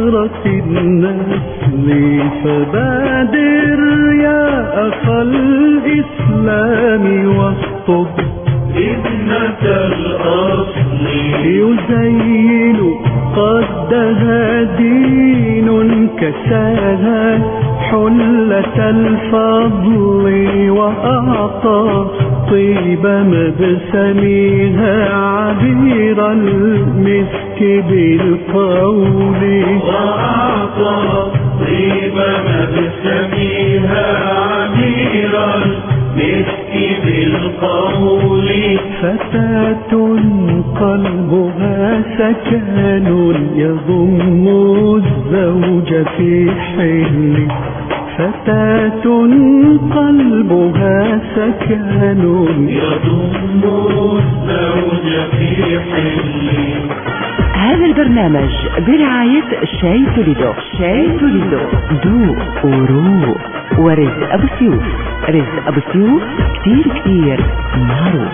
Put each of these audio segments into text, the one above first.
أشرف النسل، فبادر يا أخا الإسلام واخطب ابنة الأصل. يزين قدها دين كساها حلة الفضل، وأعطى طيب مبسمها عبير المسك بالقول. وأعطى طيب مبسمها عبير المسك بالقول. فتاة قلبها سكن يضم الزوج في حل. فتاة قلبها سكن يضم الزوج في حل. هذا البرنامج برعاية شاي توليدو. شاي توليدو ذوق وروق. ورزق أبو سيوف. رزق أبو سيوف كتير كتير معروف.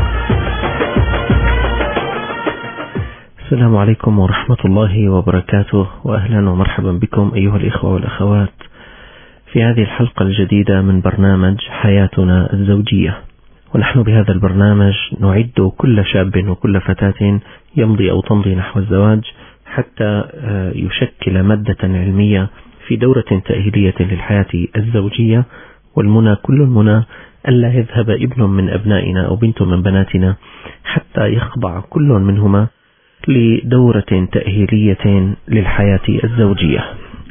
السلام عليكم ورحمة الله وبركاته، وأهلا ومرحبا بكم أيها الإخوة والأخوات في هذه الحلقة الجديدة من برنامج حياتنا الزوجية. ونحن بهذا البرنامج نعد كل شاب وكل فتاة يمضي أو تمضي نحو الزواج حتى يشكل مادة علمية في دورة تأهيلية للحياة الزوجية. والمنى كل المنى ألا يذهب ابن من أبنائنا أو بنت من بناتنا حتى يخضع كل منهما لدورة تأهيلية للحياة الزوجية.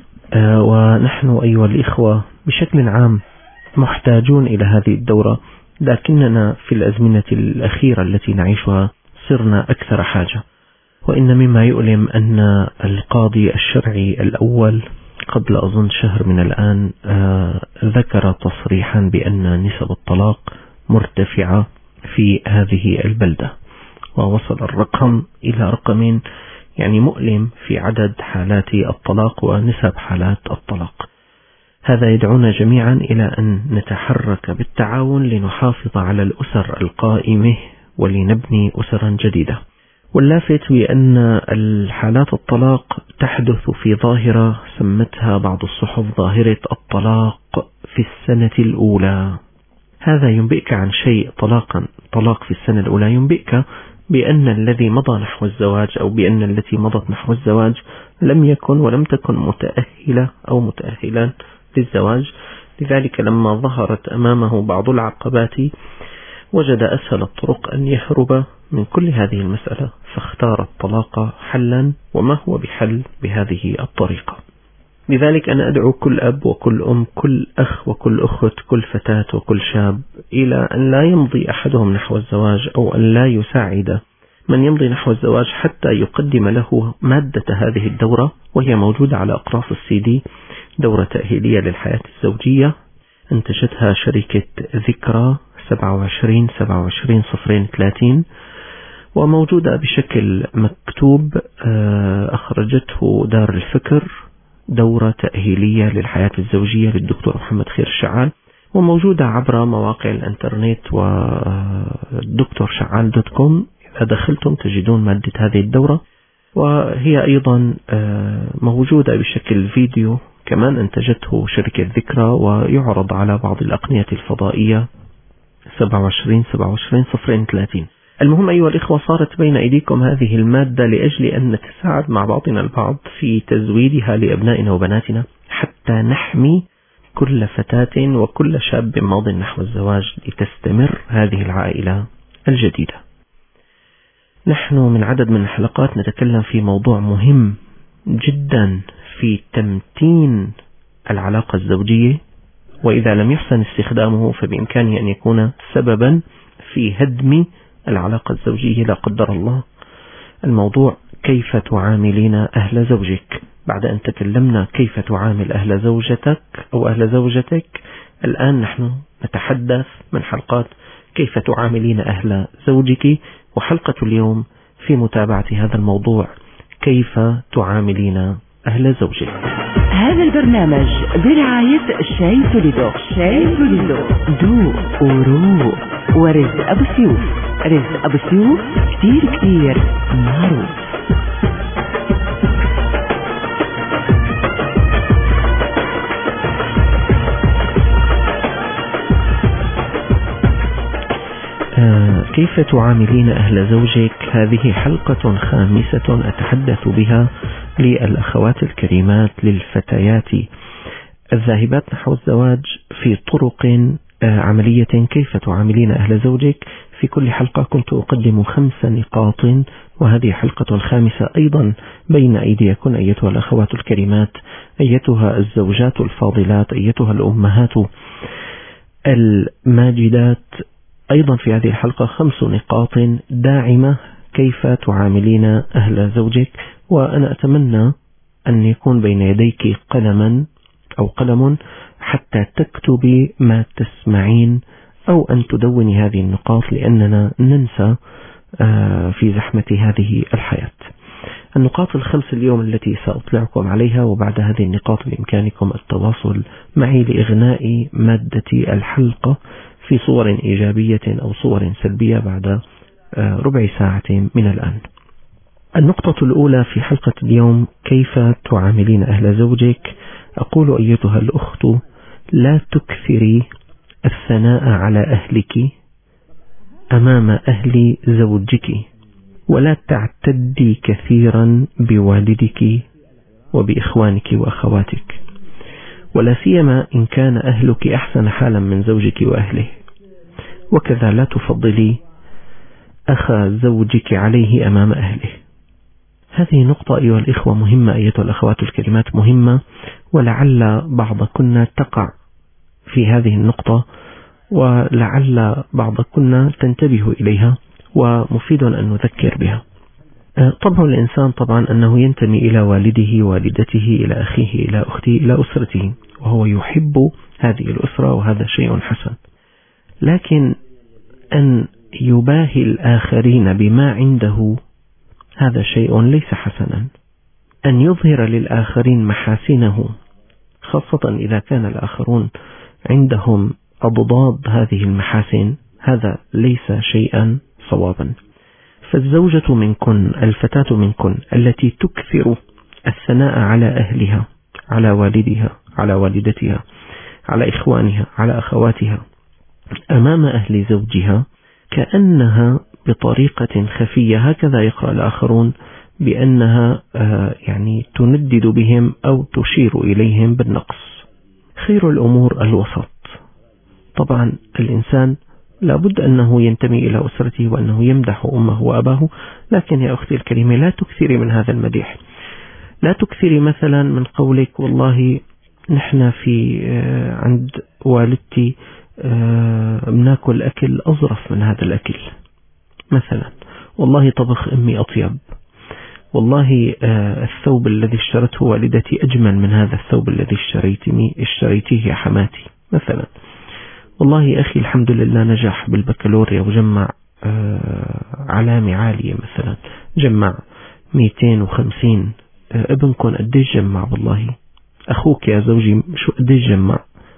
ونحن أيها الإخوة بشكل عام محتاجون إلى هذه الدورة، لكننا في الأزمنة الأخيرة التي نعيشها صرنا أكثر حاجة. وإن مما يؤلم أن القاضي الشرعي الأول قبل أظن شهر من الآن ذكر تصريحا بأن نسب الطلاق مرتفعة في هذه البلدة، ووصل الرقم إلى رقم يعني مؤلم في عدد حالات الطلاق ونسب حالات الطلاق. هذا يدعونا جميعا إلى أن نتحرك بالتعاون لنحافظ على الأسر القائمة ولنبني أسرا جديدة. واللافت بأن الحالات الطلاق تحدث في ظاهرة سمتها بعض الصحف ظاهرة الطلاق في السنة الأولى. هذا ينبئك عن شيء. طلاق في السنة الأولى ينبئك بأن الذي مضى نحو الزواج أو بأن التي مضت نحو الزواج لم يكن ولم تكن متأهلة أو متأهلا للزواج. لذلك لما ظهرت أمامه بعض العقبات وجد أسهل الطرق أن يهرب من كل هذه المسألة، فاختار الطلاق حلا، وما هو بحل بهذه الطريقة. لذلك أنا أدعو كل أب وكل أم، كل أخ وكل أخت، كل فتاة وكل شاب إلى أن لا يمضي أحدهم نحو الزواج أو أن لا يساعد من يمضي نحو الزواج حتى يقدم له مادة هذه الدورة، وهي موجودة على أقراص الCD، دورة تأهيلية للحياة الزوجية انتجتها شركة ذكرى 27/27/030، وموجودة بشكل مكتوب أخرجته دار الفكر، دورة تأهيلية للحياة الزوجية للدكتور محمد خير الشعال، وموجودة عبر مواقع الانترنت ودكتورشعال.com. إذا دخلتم تجدون مادة هذه الدورة، وهي أيضا موجودة بشكل فيديو كمان انتجته شركة ذكرى، ويعرض على بعض الأقنية الفضائية 27/27/030. المهم أيها الإخوة، صارت بين أيديكم هذه المادة لأجل أن نتساعد مع بعضنا البعض في تزويدها لأبنائنا وبناتنا حتى نحمي كل فتاة وكل شاب ماض نحو الزواج لتستمر هذه العائلة الجديدة. نحن من عدد من الحلقات نتكلم في موضوع مهم جدا في تمتين العلاقة الزوجية، وإذا لم يحسن استخدامه فبإمكانه أن يكون سببا في هدم العلاقة الزوجية لا قدر الله. الموضوع كيف تعاملين أهل زوجك. بعد أن تكلمنا كيف تعامل أهل زوجتك أو أهل زوجتك، الآن نحن نتحدث من حلقات كيف تعاملين أهل زوجك، وحلقة اليوم في متابعة هذا الموضوع كيف تعاملين أهل زوجك. هذا البرنامج برعاية شاي توليدو. شاي توليدو ذوق وروق. ورزق أبو سيوف. رزق أبو سيوف كتير كتير معروف. كيف تعاملين أهل زوجك؟ هذه حلقة خامسة أتحدث بها للأخوات الكريمات، للفتيات الذاهبات نحو الزواج في طرق عملية. كيف تعاملين أهل زوجك؟ في كل حلقة كنت أقدم 5 نقاط، وهذه حلقة الخامسة أيضا بين أيديكم أيتها الأخوات الكريمات، أيتها الزوجات الفاضلات، أيتها الأمهات الماجدات. أيضا في هذه الحلقة 5 نقاط داعمة كيف تعاملين أهل زوجك. وأنا أتمنى أن يكون بين يديك قلما أو قلم حتى تكتبي ما تسمعين أو أن تدوني هذه النقاط، لأننا ننسى في زحمة هذه الحياة. النقاط ال5 اليوم التي سأطلعكم عليها، وبعد هذه النقاط بإمكانكم التواصل معي لإغناء مادة الحلقة في صور إيجابية أو صور سلبية بعد ربع ساعة من الآن. النقطة الأولى في حلقة اليوم: كيف تعاملين أهل زوجك؟ أقول أيتها الأخت: لا تكثري الثناء على أهلك أمام أهل زوجك، ولا تعتدي كثيرا بوالدك وبإخوانك وأخواتك، ولا سيما إن كان أهلك أحسن حالا من زوجك وأهله. وكذا لا تفضلي أخا زوجك عليه أمام أهله. هذه نقطة أيها الإخوة مهمة، أيتها الأخوات الكريمات مهمة، ولعل بعضكن تقع في هذه النقطة، ولعل بعضكن تنتبه إليها، ومفيد أن نذكر بها. طبع الإنسان طبعا أنه ينتمي إلى والده، والدته، إلى أخيه، إلى أخته، إلى أسرته، وهو يحب هذه الأسرة، وهذا شيء حسن. لكن أن يباهي الآخرين بما عنده هذا شيء ليس حسنا. أن يظهر للآخرين محاسنه، خاصة إذا كان الآخرون عندهم أضداد هذه المحاسن، هذا ليس شيئا صوابا. فالزوجة منكن، الفتاة منكن التي تكثر الثناء على أهلها، على والدها، على والدتها، على إخوانها، على أخواتها أمام أهل زوجها، كأنها بطريقة خفية، هكذا يقرأ الآخرون، بأنها يعني تندد بهم أو تشير إليهم بالنقص. خير الأمور الوسط. طبعا الإنسان لابد أنه ينتمي إلى أسرته، وأنه يمدح أمه وأباه، لكن يا أختي الكريمة لا تكثري من هذا المديح. لا تكثري مثلا من قولك: والله نحن في عند والدتي بناكل أكل أظرف من هذا الأكل، مثلا والله طبخ أمي أطيب، والله الثوب الذي اشترته والدتي أجمل من هذا الثوب الذي اشتريتيه يا حماتي، مثلا والله أخي الحمد لله نجح بالبكالوريا وجمع علامة عالية، مثلا جمع 250. ابنكم قديش جمع؟ والله أخوك يا زوجي شو قديش جمع؟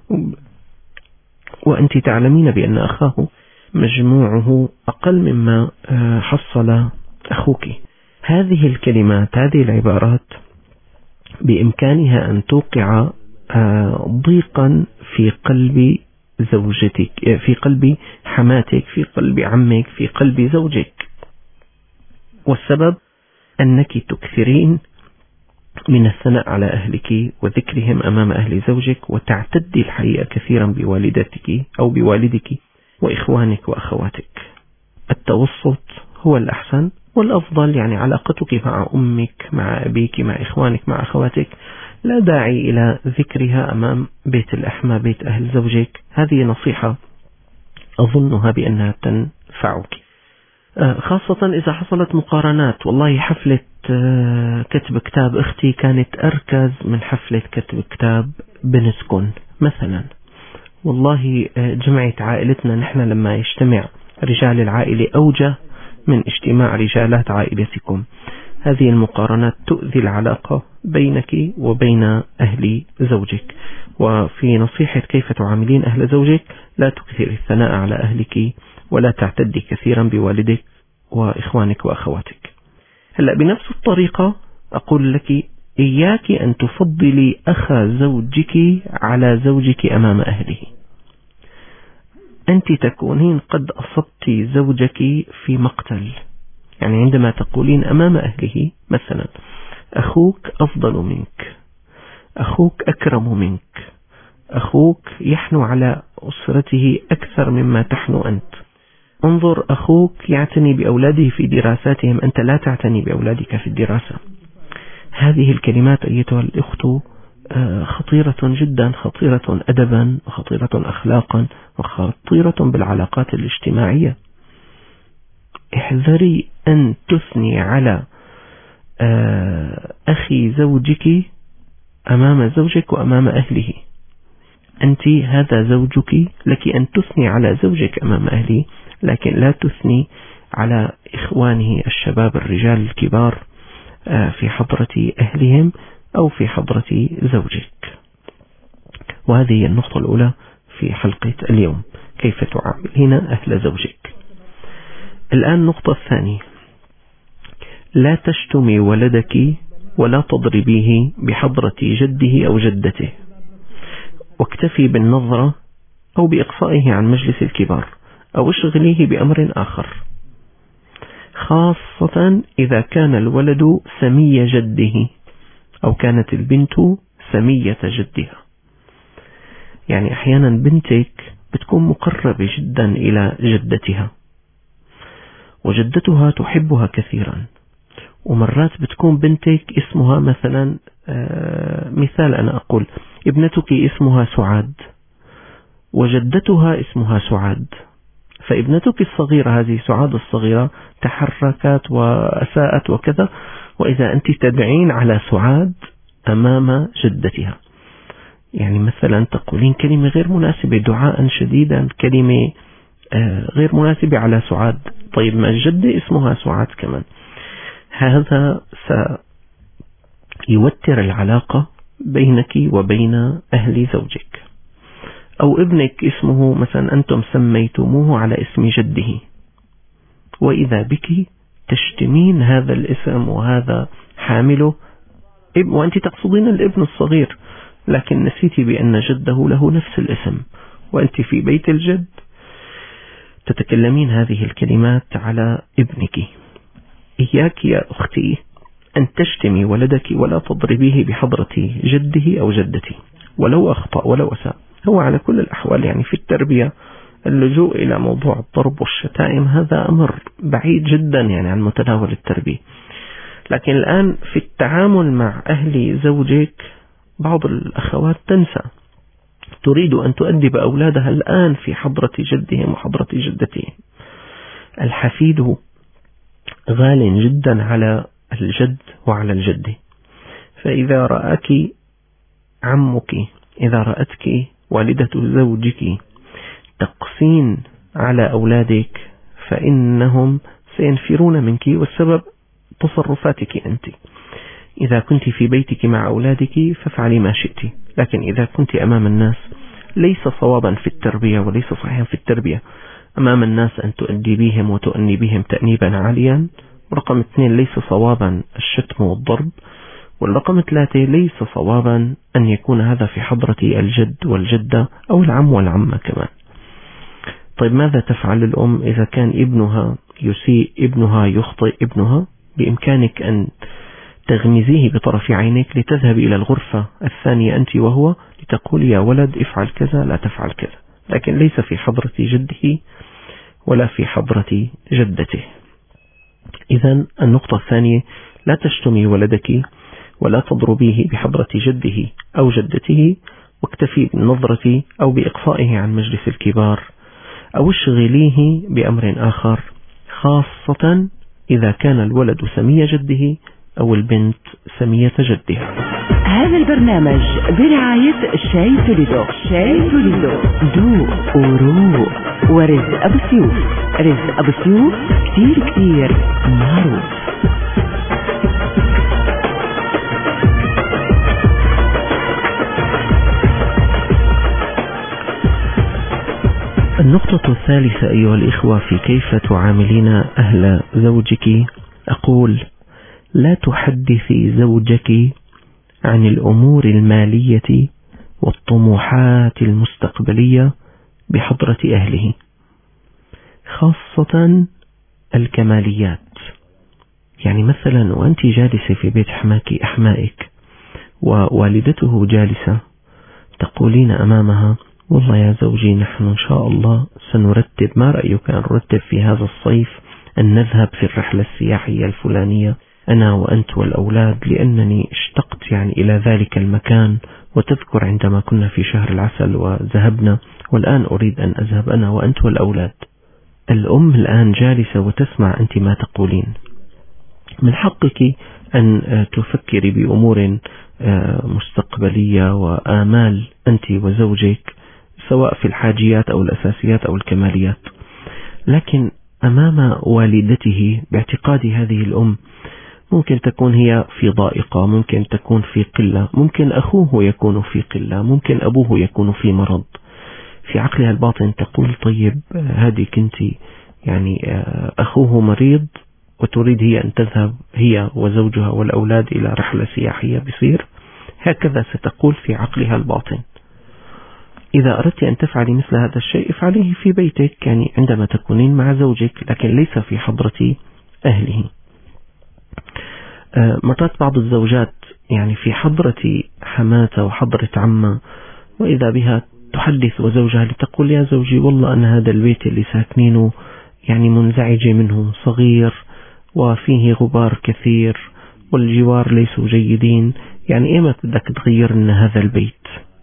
وأنت تعلمين بأن أخاه مجموعه أقل مما حصل أخوك. هذه الكلمات، هذه العبارات بإمكانها أن توقع ضيقا في قلب زوجتك، في قلب حماتك، في قلب عمك، في قلب زوجك. والسبب أنك تكثرين من الثناء على أهلك وذكرهم أمام أهل زوجك، وتعتدي الحقيقة كثيرا بوالدتك أو بوالدك وإخوانك وأخواتك. التوسط هو الأحسن والأفضل، يعني علاقتك مع أمك، مع أبيك، مع إخوانك، مع أخواتك لا داعي إلى ذكرها أمام بيت الأحمى، بيت أهل زوجك. هذه نصيحة أظنها بأنها تنفعك، خاصة إذا حصلت مقارنات. والله حفلة كتب كتاب أختي كانت أركز من حفلة كتب كتاب بنتكن مثلا. والله جمعة عائلتنا نحن لما يجتمع رجال العائلة أوجه من اجتماع رجالات عائلتكم. هذه المقارنات تؤذي العلاقة بينك وبين أهل زوجك. وفي نصيحة كيف تعاملين أهل زوجك: لا تكثر الثناء على أهلك، ولا تعتدي كثيرا بوالدك وإخوانك وأخواتك. هلأ بنفس الطريقة أقول لك: إياك أن تفضلي أخا زوجك على زوجك أمام أهله. أنت تكونين قد أصبت زوجك في مقتل. يعني عندما تقولين أمام أهله مثلا أخوك أفضل منك، أخوك أكرم منك، أخوك يحنو على أسرته أكثر مما تحنو أنت، انظر أخوك يعتني بأولاده في دراساتهم، أنت لا تعتني بأولادك في الدراسة. هذه الكلمات أيتها الأخت خطيرة جدا، خطيرة أدبا وخطيرة أخلاقا وخطيرة بالعلاقات الاجتماعية. احذري أن تثني على أخي زوجك أمام زوجك وأمام أهله. أنت هذا زوجك، لك أن تثني على زوجك أمام أهله، لكن لا تثني على إخوانه الشباب الرجال الكبار في حضرة أهلهم أو في حضرة زوجك. وهذه هي النقطة الأولى في حلقة اليوم، كيف تعاملين أهل زوجك. الآن النقطة الثانية، لا تشتمي ولدك ولا تضربيه بحضرة جده أو جدته، واكتفي بالنظرة أو بإقصائه عن مجلس الكبار أو اشغليه بأمر آخر، خاصة إذا كان الولد سمي جده أو كانت البنت سمية جدها. يعني أحيانا بنتك بتكون مقربة جدا إلى جدتها، وجدتها تحبها كثيرا، ومرات بتكون بنتك اسمها مثلا مثال أنا أقول ابنتك اسمها سعاد وجدتها اسمها سعاد، فابنتك الصغيرة هذه سعاد الصغيرة تحركت وأساءت وكذا، وإذا أنت تدعين على سعاد أمام جدتها، يعني مثلا تقولين كلمة غير مناسبة، دعاء شديدا، كلمة غير مناسبة على سعاد، طيب ما الجدة اسمها سعاد كمان، هذا سيوتر العلاقة بينك وبين أهل زوجك. أو ابنك اسمه مثلا أنتم سميتموه على اسم جده، وإذا بك تشتمين هذا الاسم وهذا حامله، وأنت تقصدين الابن الصغير، لكن نسيتي بأن جده له نفس الاسم، وأنت في بيت الجد تتكلمين هذه الكلمات على ابنك. إياك يا أختي أن تشتمي ولدك ولا تضربيه بحضرة جده أو جدتي، ولو أخطأ ولو أساء. هو على كل الأحوال يعني في التربية اللجوء إلى موضوع الضرب والشتائم هذا أمر بعيد جدا يعني عن متناول التربية. لكن الآن في التعامل مع أهل زوجك بعض الأخوات تنسى، تريد أن تؤدب أولادها الآن في حضرة جدهم وحضرة جدتهم. الحفيد غال جدا على الجد وعلى الجدة، فإذا رأك عمك، إذا رأتك والدة زوجك تقسين على أولادك فإنهم سينفرون منك، والسبب تصرفاتك أنت. إذا كنت في بيتك مع أولادك فافعلي ما شئت، لكن إذا كنت أمام الناس ليس صوابا في التربية وليس صحيحا في التربية أمام الناس أن تؤدبيهم وتؤنبيهم تأنيبا عاليا. رقم 2 ليس صوابا الشتم والضرب. والرقم 3 ليس صوابا أن يكون هذا في حضرة الجد والجدة أو العم والعمة كمان. طيب ماذا تفعل الأم إذا كان ابنها يسيء، ابنها يخطئ ابنها؟ بإمكانك أن تغمزيه بطرف عينك لتذهب إلى الغرفة الثانية أنت وهو لتقول يا ولد افعل كذا لا تفعل كذا، لكن ليس في حضرة جده ولا في حضرة جدته. إذن النقطة الثانية، لا تشتمي ولدك ولا تضربيه بحضرة جده أو جدته، واكتفي بالنظرة أو بإقصائه عن مجلس الكبار أو اشغليه بأمر آخر، خاصة إذا كان الولد سمي جده أو البنت سمية جدها. هذا البرنامج برعاية شاي توليدو. شاي توليدو ذوق وروق ورزق أبو سيوف. رزق أبو سيوف كتير كتير معروف. النقطة الثالثة أيها الإخوة في كيف تعاملين أهل زوجك، أقول لا تحدثي زوجك عن الأمور المالية والطموحات المستقبلية بحضرة أهله، خاصة الكماليات. يعني مثلا وأنت جالسة في بيت أحمائك ووالدته جالسة، تقولين أمامها: والله يا زوجي، نحن إن شاء الله سنرتب، ما رأيك أن نرتب في هذا الصيف أن نذهب في الرحلة السياحية الفلانية أنا وأنت والأولاد، لأنني اشتقت يعني إلى ذلك المكان، وتذكر عندما كنا في شهر العسل وذهبنا، والآن أريد أن أذهب أنا وأنت والأولاد. الأم الآن جالسة وتسمع أنت ما تقولين. من حقك أن تفكري بأمور مستقبلية وآمال أنت وزوجك، سواء في الحاجيات أو الأساسيات أو الكماليات، لكن أمام والدته باعتقاد هذه الأم ممكن تكون هي في ضائقة، ممكن تكون في قلة، ممكن أخوه يكون في قلة، ممكن أبوه يكون في مرض. في عقلها الباطن تقول: طيب هذه كنتي يعني أخوه مريض وتريد هي أن تذهب هي وزوجها والأولاد إلى رحلة سياحية، بصير هكذا ستقول في عقلها الباطن. إذا أردت أن تفعلي مثل هذا الشيء افعليه في بيتك، يعني عندما تكونين مع زوجك، لكن ليس في حضرة أهله. مرات بعض الزوجات يعني في حضرة حماتة وحضرة عمة، وإذا بها تحدث وزوجها لتقول: يا زوجي، والله أن هذا البيت اللي ساكنينه يعني منزعجة منه، صغير وفيه غبار كثير والجوار ليسوا جيدين، يعني إيمت بدك تغير لنا هذا البيت؟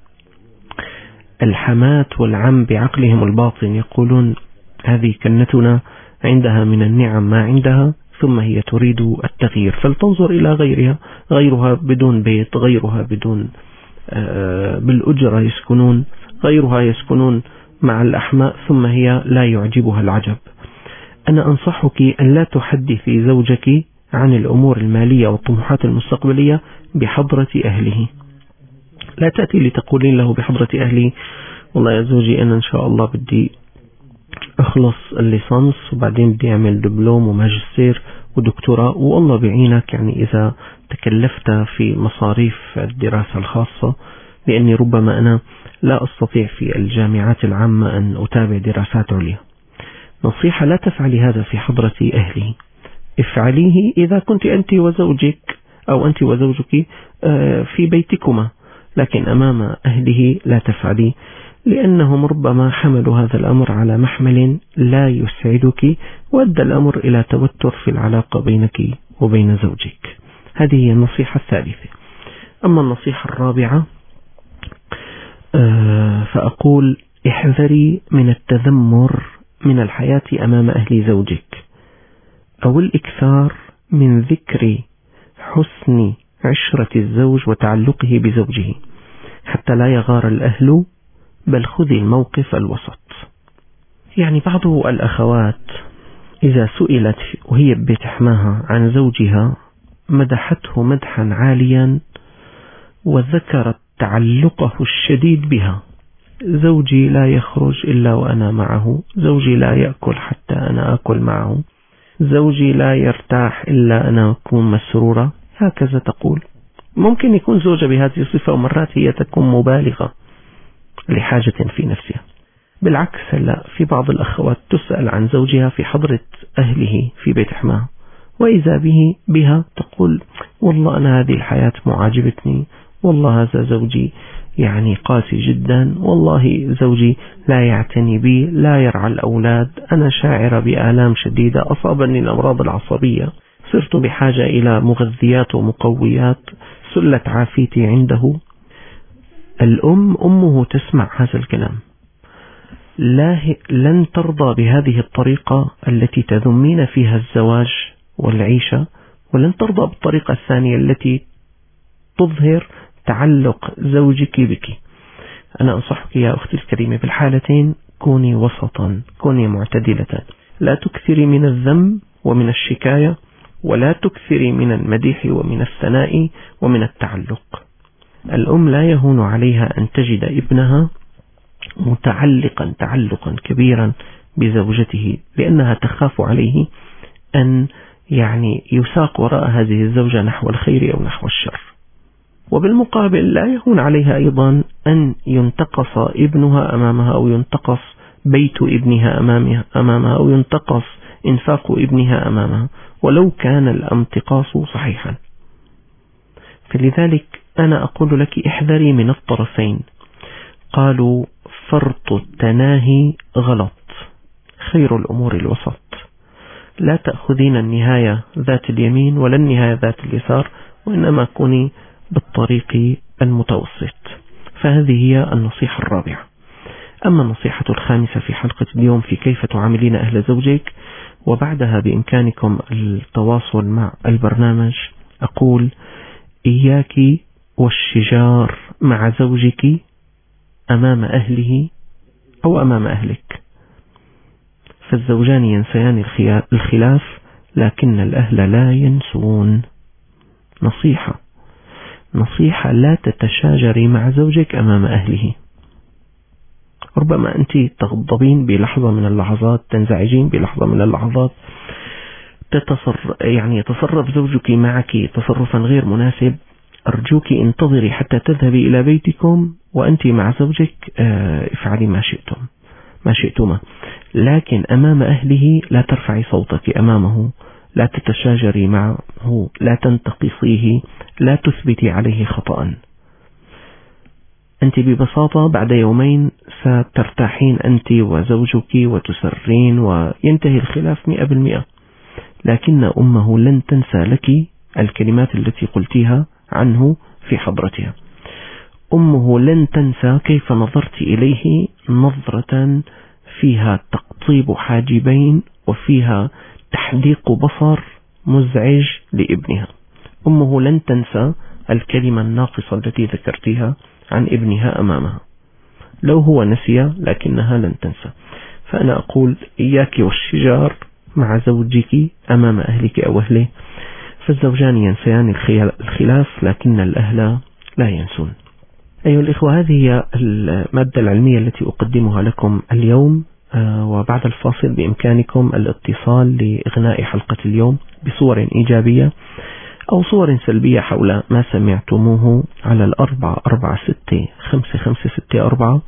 الحمات والعم بعقلهم الباطن يقولون: هذه كنتنا، عندها من النعم ما عندها، ثم هي تريد التغيير، فلتنظر إلى غيرها بدون بيت، غيرها بدون بالأجرة يسكنون، غيرها يسكنون مع الأحماء، ثم هي لا يعجبها العجب. أنا أنصحك أن لا تحدثي زوجك عن الأمور المالية والطموحات المستقبلية بحضرة أهله. لا تأتي لتقولين له بحضرة أهلي: والله يا زوجي، أنا إن شاء الله بدي أخلص الليسانس وبعدين بدي أعمل دبلوم وماجستير ودكتوراه، والله بعينك يعني إذا تكلفت في مصاريف الدراسة الخاصة، لأني ربما أنا لا أستطيع في الجامعات العامة أن أتابع دراسات عليا. نصيحة: لا تفعلي هذا في حضرة أهله، افعليه إذا كنت أنت وزوجك أو أنت وزوجك في بيتكما، لكن أمام أهله لا تفعلي، لأنهم ربما حملوا هذا الأمر على محمل لا يسعدك، وأدى الأمر إلى توتر في العلاقة بينك وبين زوجك. هذه هي النصيحة الثالثة. أما النصيحة الرابعة فأقول: احذري من التذمر من الحياة أمام أهل زوجك، أو الإكثار من ذكر حسن عشرة الزوج وتعلقه بزوجه حتى لا يغار الأهل، بل خذي الموقف الوسط. يعني بعض الأخوات إذا سئلت وهي ببيت حماها عن زوجها مدحته مدحا عاليا وذكرت تعلقه الشديد بها: زوجي لا يخرج إلا وأنا معه، زوجي لا يأكل حتى أنا أكل معه، زوجي لا يرتاح إلا أنا أكون مسرورة. هكذا تقول. ممكن يكون زوجة بهذه الصفة، ومرات هي تكون مبالغة لحاجة في نفسها. بالعكس، لا، في بعض الأخوات تسأل عن زوجها في حضرة أهله في بيت حماها، وإذا بها تقول: والله أنا هذه الحياة معجبتني، والله هذا زوجي يعني قاسي جدا، والله زوجي لا يعتني بي، لا يرعى الأولاد، أنا شاعرة بآلام شديدة، أصابني الأمراض العصبية، صرت بحاجة إلى مغذيات ومقويات، سلت عافيتي عنده. أمه تسمع هذا الكلام، لن ترضى بهذه الطريقة التي تذمين فيها الزواج والعيشة، ولن ترضى بالطريقة الثانية التي تظهر تعلق زوجك بك. أنا أنصحك يا أختي الكريمة بالحالتين كوني وسطا، كوني معتدلة، لا تكثري من الذم ومن الشكاية، ولا تكثري من المديح ومن الثناء ومن التعلق. الأم لا يهون عليها أن تجد ابنها متعلقا تعلقا كبيرا بزوجته، لأنها تخاف عليه أن يعني يساق وراء هذه الزوجة نحو الخير أو نحو الشر. وبالمقابل لا يهون عليها أيضا أن ينتقص ابنها أمامها أو ينتقص بيت ابنها أمامها أو ينتقص إنفاق ابنها أمامها ولو كان الانتقاص صحيحا. فلذلك أنا أقول لك احذري من الطرفين. قالوا فرط التناهي غلط، خير الأمور الوسط. لا تأخذين النهاية ذات اليمين ولا النهاية ذات اليسار، وإنما كوني بالطريق المتوسط. فهذه هي النصيحة الرابعة. أما النصيحة الخامسة في حلقة اليوم في كيف تعاملين أهل زوجك، وبعدها بإمكانكم التواصل مع البرنامج، أقول إياك والشجار مع زوجك أمام أهله أو أمام أهلك. فالزوجان ينسيان الخلاف لكن الأهل لا ينسون. نصيحة لا تتشاجري مع زوجك أمام أهله. ربما أنت تغضبين بلحظة من اللحظات، تنزعجين بلحظة من اللحظات، يتصرف زوجك معك تصرفا غير مناسب. أرجوك انتظري حتى تذهبي إلى بيتكم وأنت مع زوجك، افعلي ما شئتما، لكن أمام أهله لا ترفعي صوتك أمامه، لا تتشاجري معه، لا تنتقصيه، لا تثبتي عليه خطأ. أنت ببساطة بعد يومين سترتاحين أنت وزوجك وتسرين وينتهي الخلاف 100%. لكن أمه لن تنسى لك الكلمات التي قلتيها عنه في حضرتها. أمه لن تنسى كيف نظرت إليه نظرة فيها تقطيب حاجبين وفيها تحديق بصر مزعج لابنها. أمه لن تنسى الكلمة الناقصة التي ذكرتها عن ابنها أمامها، لو هو نسي لكنها لن تنسى. فأنا أقول إياك والشجار مع زوجك أمام أهلك أو أهله، فالزوجان ينسيان الخلاف لكن الأهل لا ينسون. أيها الإخوة، هذه هي المادة العلمية التي أقدمها لكم اليوم، وبعد الفاصل بإمكانكم الاتصال لإغناء حلقة اليوم بصور إيجابية أو صور سلبية حول ما سمعتموه على 446-5564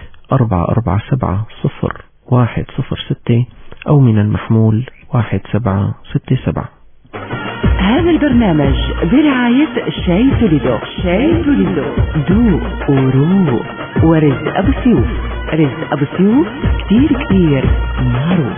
447-0106 أو من المحمول 1767. هذا البرنامج برعاية شاي توليدو. دو وروق ورزق أبو سيوف. رزق أبو سيوف كتير معروف.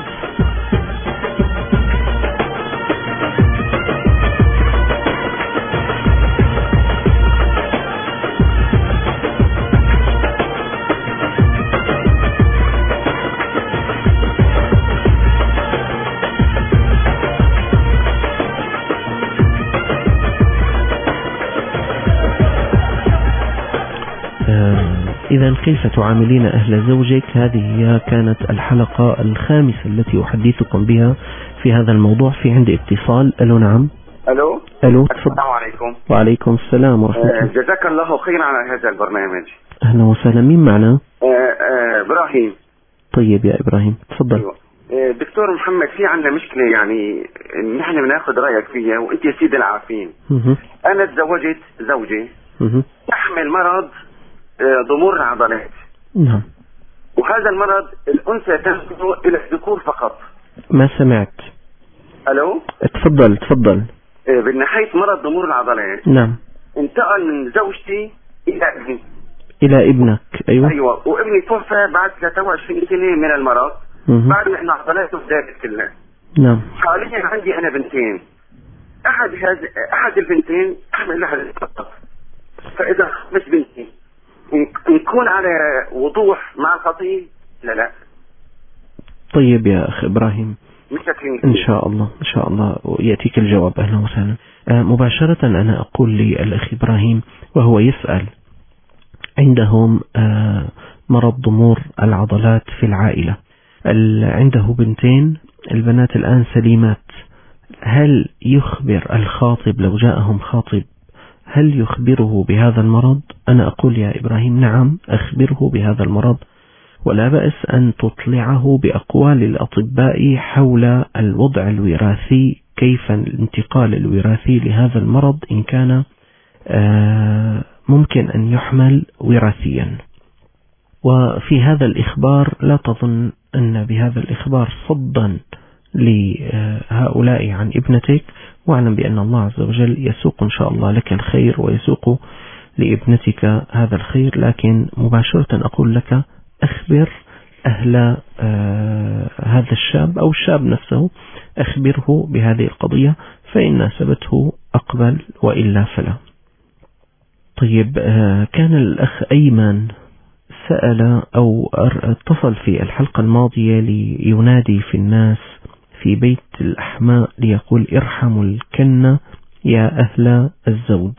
إذا كيف تعاملين أهل زوجك؟ هذه هي كانت الحلقة الخامسة التي أحدثكم بها في هذا الموضوع. في عندي اتصال. ألو. نعم. ألو. السلام عليكم. وعليكم السلام ورحمة الله. جزاك الله خيرا على هذا البرنامج. أهلا وسهلا. مين معنا؟ إبراهيم. طيب يا إبراهيم تفضل. أيوة. دكتور محمد، في عندنا مشكلة يعني نحن بناخذ رأيك فيها وأنت يا سيدي العارفين. أنا تزوجت زوجي تحمل مرض ضمور العضلات. نعم. وهذا المرض الأنثى تنقل إلى الذكور فقط. ما سمعت. ألو. تفضل. بالنهاية مرض ضمور العضلات. نعم. انتقل من زوجتي إلى ابني. إلى ابنك. أيوة. وابني توفى بعد 23 سنة من المرض. بعد ما عضلاته زادت كلها. نعم. حاليا عندي أنا بنتين. أحد البنتين أحمل لها الفقط. فإذا مش بنتي نكون على وضوح مع الخطيب لا. طيب يا أخي إبراهيم، إن شاء الله يأتيك الجواب. أهلا وسهلا. مباشرة أنا أقول للأخ إبراهيم وهو يسأل، عندهم مرض ضمور العضلات في العائلة، عنده بنتين، البنات الآن سليمات. هل يخبر الخاطب لو جاءهم خاطب، هل يخبره بهذا المرض؟ أنا أقول يا إبراهيم نعم، أخبره بهذا المرض، ولا بأس أن تطلعه بأقوال الأطباء حول الوضع الوراثي، كيف الانتقال الوراثي لهذا المرض إن كان ممكن أن يحمل وراثيا. وفي هذا الإخبار لا تظن أن بهذا الإخبار صدا لهؤلاء عن ابنتك، واعلم بأن الله عز وجل يسوق إن شاء الله لك الخير ويسوق لابنتك هذا الخير. لكن مباشرة أقول لك أخبر أهل هذا الشاب أو الشاب نفسه، أخبره بهذه القضية، فإن ناسبته أقبل وإلا فلا. طيب، كان الأخ أيمن سأل أو اتصل في الحلقة الماضية لينادي في الناس في بيت الأحماء ليقول ارحموا الكنة يا أهل الزوج.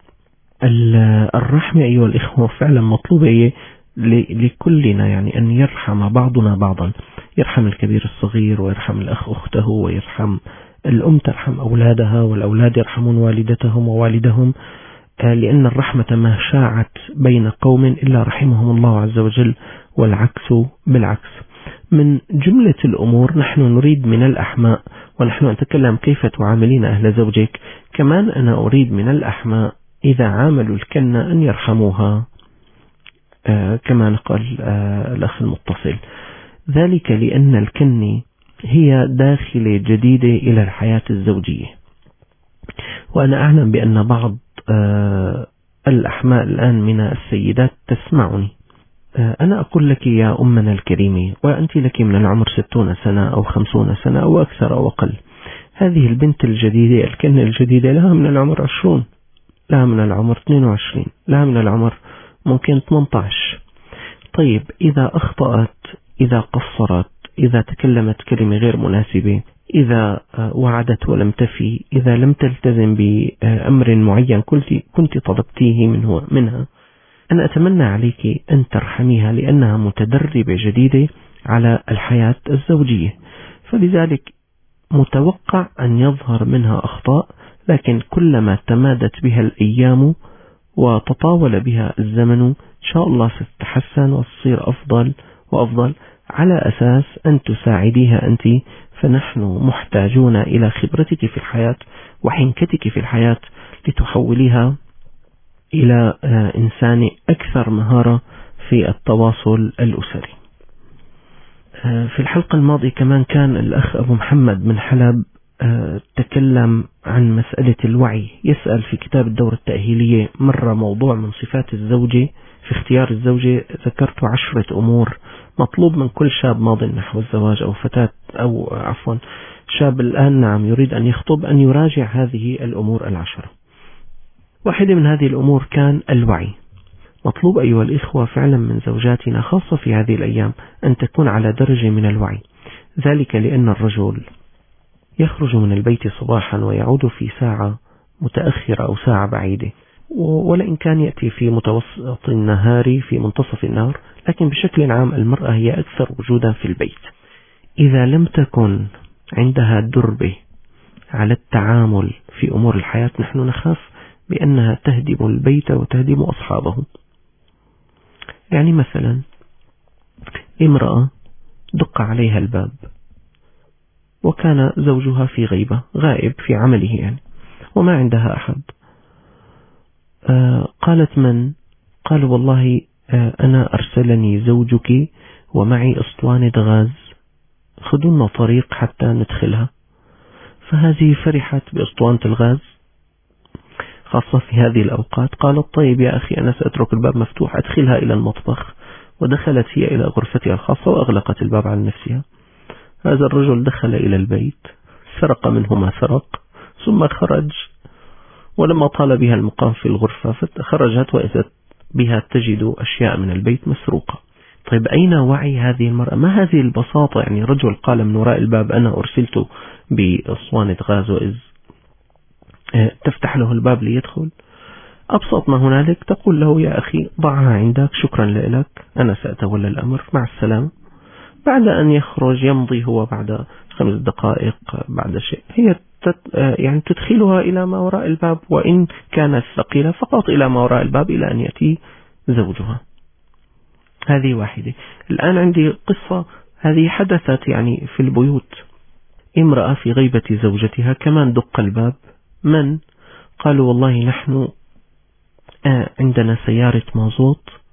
الرحمة أيها الإخوة فعلا مطلوبة لكلنا، يعني أن يرحم بعضنا بعضا، يرحم الكبير الصغير ويرحم الأخ أخته، ويرحم الأم ترحم أولادها، والأولاد يرحمون والدتهم ووالدهم، لأن الرحمة ما شاعت بين قوم إلا رحمهم الله عز وجل، والعكس بالعكس. من جملة الأمور نحن نريد من الأحماء، ونحن نتكلم كيف تعاملين أهل زوجك، كمان أنا أريد من الأحماء إذا عاملوا الكنة أن يرحموها كما نقل الأخ المتصل، ذلك لأن الكنة هي داخلة جديدة إلى الحياة الزوجية. وأنا أعلم بأن بعض الأحماء الآن من السيدات تسمعني. أنا أقول لك يا أمنا الكريمة، وأنت لك من العمر 60 سنة أو 50 سنة أو أكثر أو أقل، هذه البنت الجديدة الكنة الجديدة لها من العمر 20، لها من العمر 22، لها من العمر ممكن 18. طيب، إذا أخطأت، إذا قصرت، إذا تكلمت كلمة غير مناسبة، إذا وعدت ولم تفي، إذا لم تلتزم بأمر معين كنت طلبتيه منها، أنا أتمنى عليك أن ترحميها، لأنها متدربة جديدة على الحياة الزوجية، فلذلك متوقع أن يظهر منها أخطاء، لكن كلما تمادت بها الأيام وتطاول بها الزمن إن شاء الله ستتحسن وتصير أفضل وأفضل، على أساس أن تساعديها أنت، فنحن محتاجون إلى خبرتك في الحياة وحنكتك في الحياة لتحوليها إلى إنسان أكثر مهارة في التواصل الأسري. في الحلقة الماضية كمان كان الأخ أبو محمد من حلب تكلم عن مسألة الوعي، يسأل في كتاب الدورة التأهيلية مرة موضوع من صفات الزوجة في اختيار الزوجة، ذكرت 10 أمور مطلوب من كل شاب ماض نحو الزواج أو فتاة أو عفوا شاب الآن نعم يريد أن يخطب أن يراجع هذه الأمور 10. واحدة من هذه الأمور كان الوعي. مطلوب أيها الإخوة فعلا من زوجاتنا خاصة في هذه الأيام أن تكون على درجة من الوعي، ذلك لأن الرجل يخرج من البيت صباحا ويعود في ساعة متأخرة أو ساعة بعيدة، ولئن كان يأتي في متوسط النهار في منتصف النهار، لكن بشكل عام المرأة هي أكثر وجودا في البيت. إذا لم تكن عندها دربة على التعامل في أمور الحياة، نحن نخاف بأنها تهدم البيت وتهدم أصحابه. يعني مثلا امرأة دق عليها الباب وكان زوجها في غيبة غائب في عمله يعني، وما عندها أحد، قالت من؟ قال والله أنا أرسلني زوجك ومعي أسطوانة غاز، خذونا طريق حتى ندخلها. فهذه فرحت بأسطوانة الغاز خاصة في هذه الأوقات، قالت طيب يا أخي أنا سأترك الباب مفتوح، أدخلها إلى المطبخ، ودخلت هي إلى غرفتها الخاصة وأغلقت الباب عن نفسها. هذا الرجل دخل إلى البيت، سرق منه ما سرق، ثم خرج، ولما طال بها المقام في الغرفة فخرجت وإذا بها تجد أشياء من البيت مسروقة. طيب أين وعي هذه المرأة؟ ما هذه البساطة؟ يعني رجل قال من وراء الباب أنا أرسلت بأسطوانة غاز، وإذ تفتح له الباب ليدخل. أبسط ما هنالك تقول له يا أخي ضعها عندك، شكرا لك، أنا سأتولى الأمر، مع السلامة. بعد أن يخرج يمضي هو بعد 5 دقائق بعد شيء، هي يعني تدخلها إلى ما وراء الباب، وإن كانت ثقيلة فقط إلى ما وراء الباب إلى أن يأتي زوجها. هذه واحدة. الآن عندي قصة هذه حدثت يعني في البيوت، امرأة في غيبة زوجتها كمان دق الباب، من؟ قالوا والله نحن عندنا سيارة مازوت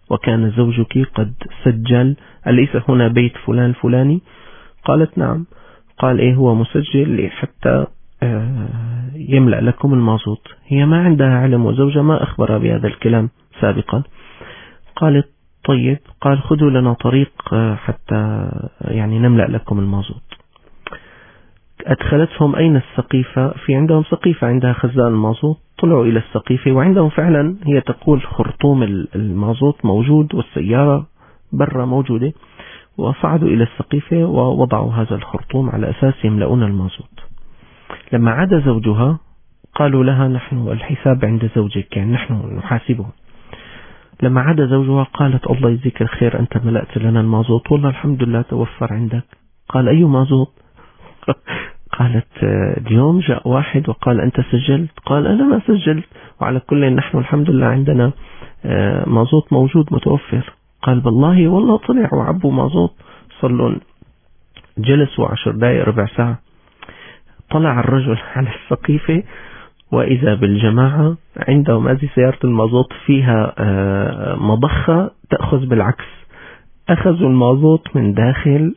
وكان زوجك قد سجل، أليس هنا بيت فلان فلاني؟ قالت نعم. قال إيه هو مسجل حتى يملأ لكم المازوت. هي ما عندها علم وزوجها ما أخبرها بهذا الكلام سابقا. قالت طيب. قال خذوا لنا طريق حتى يعني نملأ لكم المازوت. أدخلتهم أين السقيفة؟ في عندهم سقيفة عندها خزان المازوت. طلعوا إلى السقيفة وعندهم فعلا هي تقول خرطوم المازوت موجود والسيارة برا موجودة، وصعدوا إلى السقيفة ووضعوا هذا الخرطوم على أساس يملؤون المازوت. لما عاد زوجها قالوا لها نحن الحساب عند زوجك، يعني نحن نحاسبه. لما عاد زوجها قالت الله يجزيك الخير أنت ملأت لنا المازوت، والله الحمد لله توفر عندك. قال أي مازوت؟ قالت اليوم جاء واحد وقال أنت سجلت. قال أنا ما سجلت، وعلى كل نحن الحمد لله عندنا مازوت موجود متوفر. قال بالله والله طلع وعبوا مازوت. صلوا جلسوا 10 دقائق ربع ساعة. طلع الرجل على السقيفة وإذا بالجماعة عندهم هذه سيارة المازوت فيها مضخة تأخذ بالعكس. أخذوا المازوت من داخل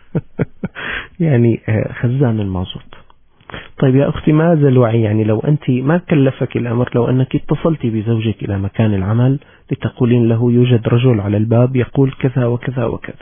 يعني خزان المازوت. طيب يا أختي ماذا الوعي؟ يعني لو أنت ما كلفك الأمر، لو أنك اتصلتي بزوجك إلى مكان العمل لتقولين له يوجد رجل على الباب يقول كذا وكذا وكذا.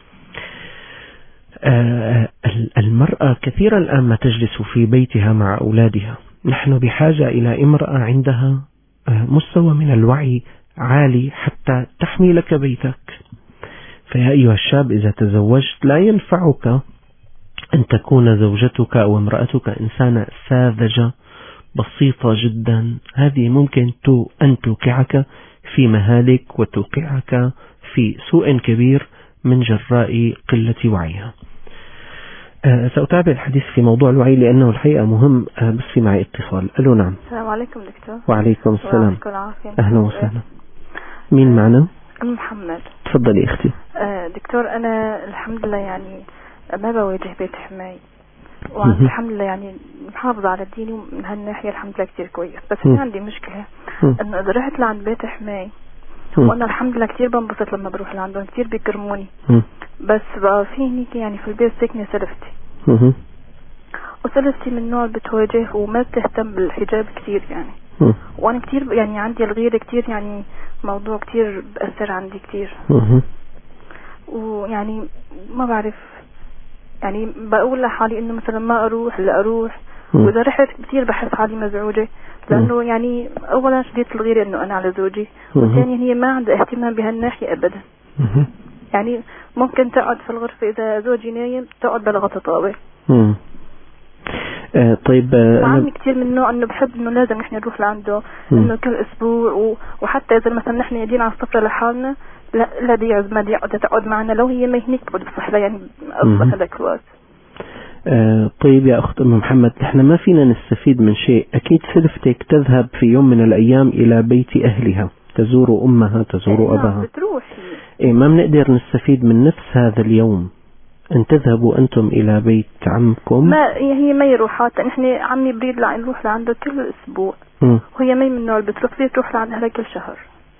المرأة كثيرا الآن ما تجلس في بيتها مع أولادها. نحن بحاجة إلى امرأة عندها مستوى من الوعي عالي حتى تحمي لك بيتك. فيا أيها الشاب إذا تزوجت لا ينفعك أن تكون زوجتك أو امرأتك إنسانة ساذجة بسيطة جدا. هذه ممكن أن توقعك في مهالك وتوقعك في سوء كبير من جراء قلة وعيها. سأتابع الحديث في موضوع الوعي لأنه الحقيقة مهم. بس في معي اتصال. ألو نعم. السلام عليكم دكتور. وعليكم السلام. أهلا وسهلا. مين معنا؟ محمد. تفضلي أختي. دكتور أنا الحمد لله يعني ما بواجه بيت حماية، والحمد لله يعني محافظة على ديني من هالناحية الحمد لله كتير كويس. بس في عندي مشكلة إنه إذا رحت لعند بيت حماية وأنا الحمد لله كتير بنبسط لما بروح لعندهم، كتير بيكرموني. بس بقى في هنيك يعني في البيت ساكنة سلفتي، وسلفتي من نوع بتواجه وما بتهتم بالحجاب كتير يعني. وأنا كتير يعني عندي الغيرة كتير، يعني موضوع كتير بأثر عندي كتير. ويعني ما بعرف يعني بقول لحالي إنه مثلا ما أروح لا أروح، وإذا رحت كتير بحس حالي مزعوجة لأنه يعني أولا شديد الغيرة إنه أنا على زوجي، وثانيا هي ما عندها اهتمام بهالناحية أبدا. يعني ممكن تقعد في الغرفة إذا زوجي نايم تقعد بلغة طاوة. طيب وعندي كتير من النوع انه بحب انه لازم نحن نروح لعنده انه كل اسبوع، وحتى اذا مثلا نحن قاعدين على السفرة لحالنا لا دي عزمة دي تقعد معنا، لو هي ما هنيك بتصح لها يعني اصلا هذاك الوقت. طيب يا أخت أم محمد، نحن ما فينا نستفيد من شيء. أكيد سلفتك تذهب في يوم من الأيام إلى بيت أهلها، تزور أمها تزور أباها. بتروح ما بنقدر نستفيد من نفس هذا اليوم أن تذهبوا أنتم إلى بيت عمكم؟ ما هي ما يروحات، نحن عمي بريد نروح لعنده كل أسبوع، وهي ما من نوع بتروح لعندها كل شهر.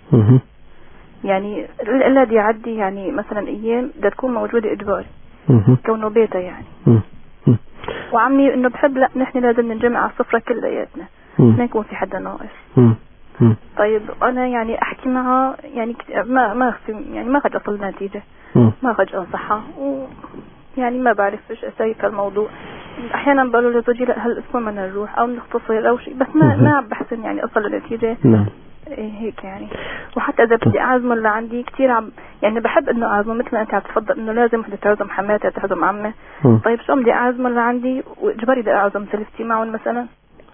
يعني لا دي عدي يعني مثلا أيام بدها تكون موجودة إجباري كونه بيتها يعني. وعمي إنه بحب لا نحن لازم نجمع على السفرة كلياتنا ما يكون في حدا ناقص. طيب أنا يعني أحكي معها يعني ما يعني ما قد أصل نتيجة، ما قد أنصحها، يعني ما بعرف إيش أسوي في الموضوع. أحيانا بقول لزوجي لا هالأسبوع ما نروح أو نختصر أو شيء، بس ما بحسن يعني أصل لنتيجة. هيك يعني. وحتى إذا بدي أعزمه اللي عندي كتير يعني بحب إنه أعزمه مثل ما أنت عتفضل إنه لازم وحدة تعزم حماتها تعزم عمه. طيب شو بدي أعزمه اللي عندي وإجباري بدي أعزم سلفتي معهم مثلا؟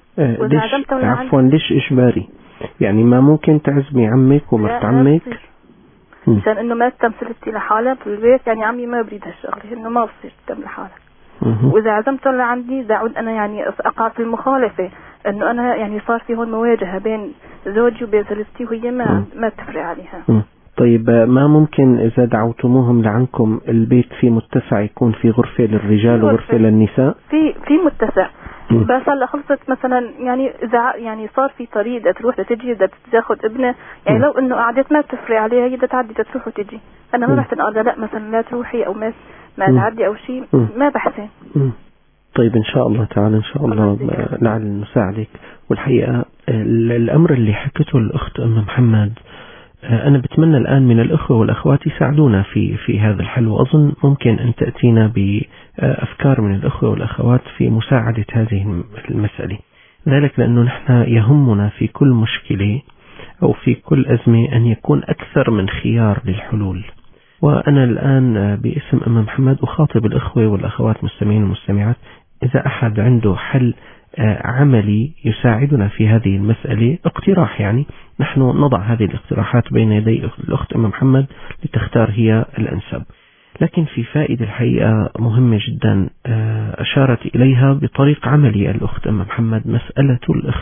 ليش إجباري؟ يعني ما ممكن تعزمي عمك ومرت عمك؟ عشان إنه ما تتم سلفتي لحالها في البيت، يعني عمي ما بريد هالشغلة إنه ما بصير تتم لحالها. وإذا عزمته اللي عندي دعود أنا يعني أقع في المخالفة، إنه أنا يعني صار في هون مواجهة بين زوجي وبين سلفتي وهي ما تفرق عليها. طيب ما ممكن إذا دعوتموهم لعنكم البيت في متسع يكون في غرفة للرجال وغرفة للنساء؟ في متسع، بس هلا خلصت مثلا يعني اذا يعني صار في طريق بدها تروح تجي بدها تاخذ ابنها يعني لو انه قعدت ما بتفرق عليها هي بدها تعدي تروح وتجي انا ما رح تنقل لا مثلا لا تروحي او ما تعدي او شيء ما بحسن. طيب إن شاء الله تعالى إن شاء الله لعل نساعدك. والحقيقة الأمر اللي حكته الأخت أم محمد أنا بتمنى الآن من الأخوة والأخوات يساعدونا في هذا الحل، وأظن ممكن أن تأتينا بأفكار من الأخوة والأخوات في مساعدة هذه المسألة. ذلك لأنه نحن يهمنا في كل مشكلة أو في كل أزمة أن يكون أكثر من خيار للحلول. وأنا الآن باسم أم محمد أخاطب الأخوة والأخوات مستمعين والمستمعات، إذا أحد عنده حل عملي يساعدنا في هذه المسألة، اقتراح يعني، نحن نضع هذه الاقتراحات بين يدي الأخت أم محمد لتختار هي الأنسب. لكن في فائدة الحقيقة مهمة جدا أشارت إليها بطريق عملي الأخت أم محمد، مسألة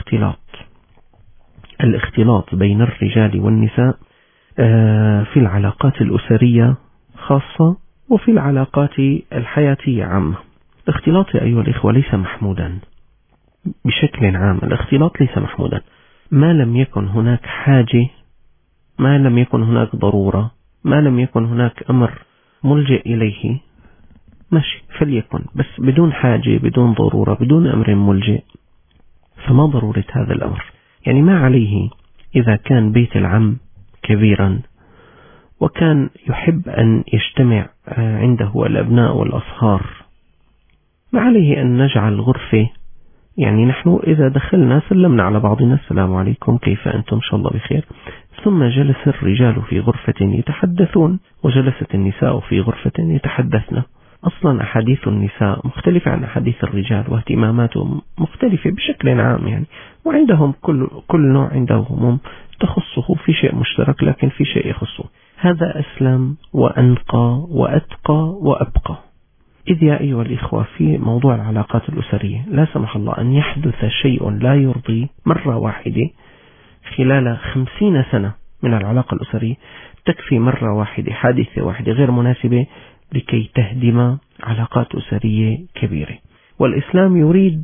الاختلاط بين الرجال والنساء في العلاقات الأسرية خاصة وفي العلاقات الحياتية عامة. الاختلاط يا أيها الإخوة ليس محمودا بشكل عام، الاختلاط ليس محمودا ما لم يكن هناك حاجة، ما لم يكن هناك ضرورة، ما لم يكن هناك أمر ملجئ إليه ماشي فليكن، بس بدون حاجة بدون ضرورة بدون أمر ملجئ فما ضرورة هذا الأمر. يعني ما عليه إذا كان بيت العم كبيرا وكان يحب أن يجتمع عنده الأبناء والأصهار، ما عليه أن نجعل غرفة، يعني نحن إذا دخلنا سلمنا على بعضنا السلام عليكم كيف أنتم إن شاء الله بخير، ثم جلس الرجال في غرفة يتحدثون وجلست النساء في غرفة يتحدثن. أصلا أحاديث النساء مختلفة عن أحاديث الرجال واهتماماتهم مختلفة بشكل عام يعني، وعندهم كل نوع عنده هموم تخصه في شيء مشترك لكن في شيء يخصه. هذا أسلم وأنقى وأتقى وأبقى. إذ يا أيها الإخوة في موضوع العلاقات الأسرية لا سمح الله أن يحدث شيء لا يرضي مرة واحدة خلال 50 سنة من العلاقة الأسرية، تكفي مرة واحدة حادثة واحدة غير مناسبة لكي تهدم علاقات أسرية كبيرة. والإسلام يريد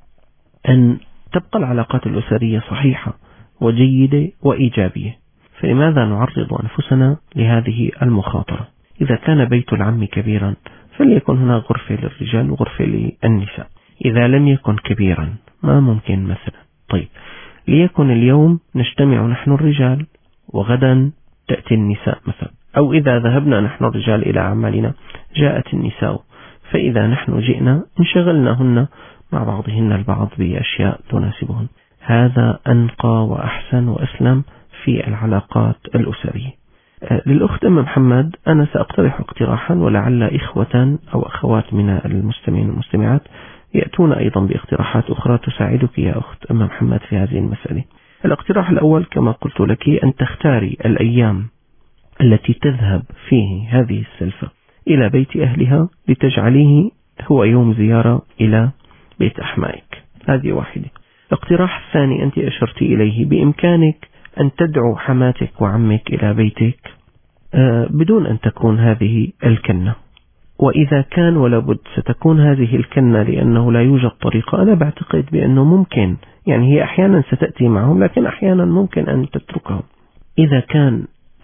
أن تبقى العلاقات الأسرية صحيحة وجيدة وإيجابية، فلماذا نعرض أنفسنا لهذه المخاطرة؟ إذا كان بيت العم كبيرا فليكن هنا غرفة للرجال وغرفة للنساء. إذا لم يكن كبيرا ما ممكن مثلا، طيب ليكن اليوم نجتمع نحن الرجال وغدا تأتي النساء مثلا، أو إذا ذهبنا نحن الرجال إلى أعمالنا جاءت النساء، فإذا نحن جئنا انشغلناهن مع بعضهن البعض بأشياء تناسبهن. هذا أنقى وأحسن وأسلم في العلاقات الأسرية. للأخت أم محمد أنا سأقترح اقتراحا، ولعل إخوة أو أخوات من المستمعين والمستمعات يأتون أيضا باقتراحات أخرى تساعدك يا أخت أم محمد في هذه المسألة. الاقتراح الأول كما قلت لك أن تختاري الأيام التي تذهب فيه هذه السلفة إلى بيت أهلها لتجعليه هو يوم زيارة إلى بيت أحمائك. هذه واحدة. الاقتراح الثاني أنت أشرت إليه، بإمكانك أن تدعو حماتك وعمك إلى بيتك بدون أن تكون هذه الكنة، وإذا كان ولابد ستكون هذه الكنة لأنه لا يوجد طريقة، أنا بعتقد بأنه ممكن، يعني هي أحيانا ستأتي معهم لكن أحيانا ممكن أن تتركهم. إذا كان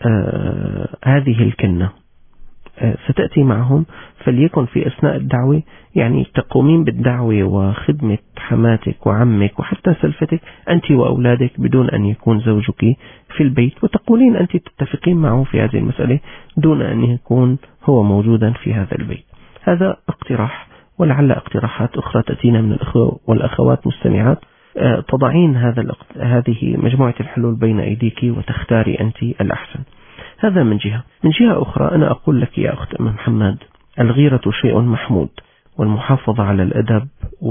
هذه الكنة ستأتي معهم فليكن في أثناء الدعوة، يعني تقومين بالدعوة وخدمة حماتك وعمك وحتى سلفتك أنت وأولادك بدون أن يكون زوجك في البيت، وتقولين أنت تتفقين معه في هذه المسألة دون أن يكون هو موجودا في هذا البيت. هذا اقتراح، ولعل اقتراحات أخرى تأتينا من الأخوة والأخوات مستمعات. تضعين هذه مجموعة الحلول بين أيديك وتختاري أنت الأحسن. هذا من جهة. من جهة أخرى أنا أقول لك يا أخت أم محمد، الغيرة شيء محمود، والمحافظة على الأدب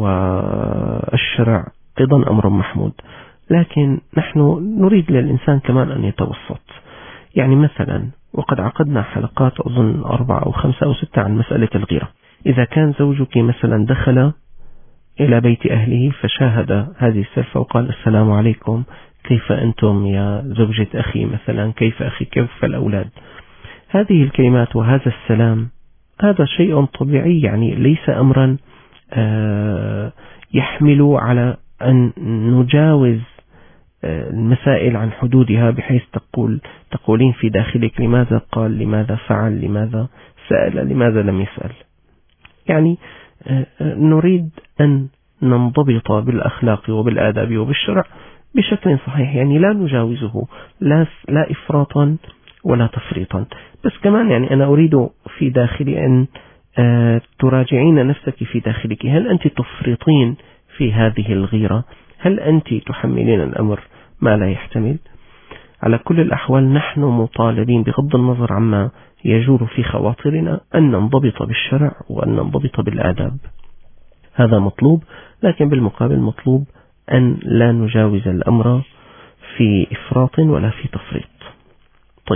والشرع أيضا أمر محمود، لكن نحن نريد للإنسان كمان أن يتوسط. يعني مثلا وقد عقدنا حلقات أظن 4 أو 5 أو 6 عن مسألة الغيرة. إذا كان زوجك مثلا دخل إلى بيت أهله فشاهد هذه السلفة وقال السلام عليكم كيف أنتم يا زوجة أخي مثلا، كيف أخي، كيف الأولاد، هذه الكلمات وهذا السلام هذا شيء طبيعي، يعني ليس أمرا يحمل على أن نجاوز المسائل عن حدودها، بحيث تقولين في داخلك لماذا قال، لماذا فعل، لماذا سأل، لماذا لم يسأل. يعني نريد أن ننضبط بالأخلاق وبالآداب وبالشرع بشكل صحيح، يعني لا نجاوزه لا إفراطا ولا تفريطا. بس كمان يعني أنا أريد في داخلي أن تراجعين نفسك في داخلك، هل أنت تفرطين في هذه الغيرة؟ هل أنت تحملين الأمر ما لا يحتمل؟ على كل الأحوال نحن مطالبين بغض النظر عما يجول في خواطرنا أن ننضبط بالشرع وأن ننضبط بالآداب، هذا مطلوب. لكن بالمقابل مطلوب أن لا نجاوز الأمر في إفراط ولا في تفريط. طيب،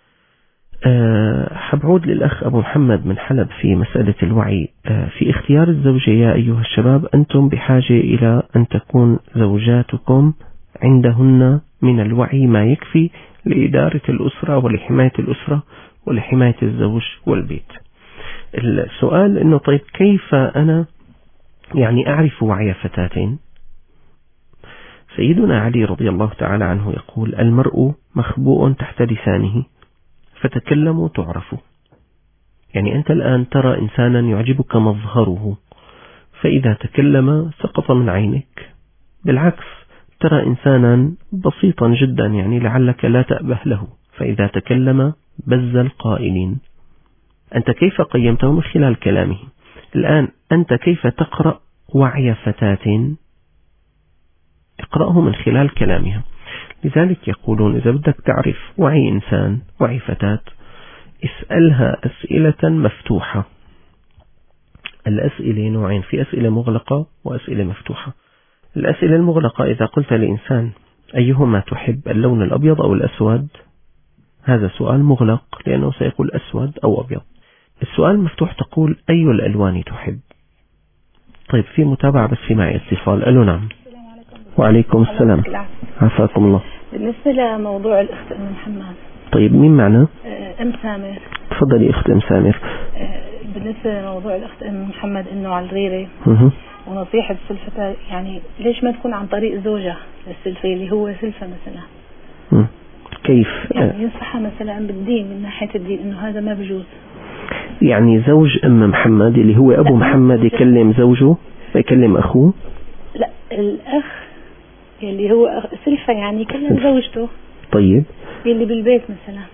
حبعود للأخ أبو محمد من حلب في مسألة الوعي. في اختيار الزوجة يا أيها الشباب، أنتم بحاجة إلى أن تكون زوجاتكم عندهن من الوعي ما يكفي لإدارة الأسرة ولحماية الأسرة ولحماية الزوج والبيت. السؤال إنه طيب كيف أنا يعني أعرف وعي فتاة؟ سيدنا علي رضي الله تعالى عنه يقول: المرء مخبوء تحت لسانه فتكلموا تعرفوا. يعني أنت الآن ترى إنسانا يعجبك مظهره، فإذا تكلم سقط من عينك. بالعكس ترى إنسانا بسيطا جدا يعني لعلك لا تأبه له، فإذا تكلم بز القائلين. أنت كيف قيمته؟ من خلال كلامه. الآن أنت كيف تقرأ وعي فتاة؟ اقرأه من خلال كلامها. لذلك يقولون إذا بدك تعرف وعي إنسان، وعي فتاة، اسألها أسئلة مفتوحة. الأسئلة نوعين، في أسئلة مغلقة وأسئلة مفتوحة. الأسئلة المغلقة إذا قلت لإنسان أيهما تحب، اللون الأبيض أو الأسود، هذا سؤال مغلق لأنه سيقول أسود أو أبيض. السؤال المفتوح تقول أي الألوان تحب. طيب، في متابعة بس في معي اتصال. ألو نعم. وعليكم السلام. عافاكم الله. بالنسبة لموضوع الأخت أم محمد. طيب، مين معنا؟ أم سامر. تفضلي أخت أم سامر. بالنسبة لموضوع الأخت أم محمد إنه على الغيرة ونصيحة سلفتها، يعني ليش ما تكون عن طريق زوجها للسلفة اللي هو سلفة مثلا؟ كيف؟ يعني ينصحها مثلا بالدين، من ناحية الدين إنه هذا ما بجوز. يعني زوج أم محمد اللي هو أبو محمد يكلم زوجه ويكلم أخوه؟ لا، الأخ اللي هو سلفة يعني يكلم زوجته. طيب، اللي بالبيت مثلا.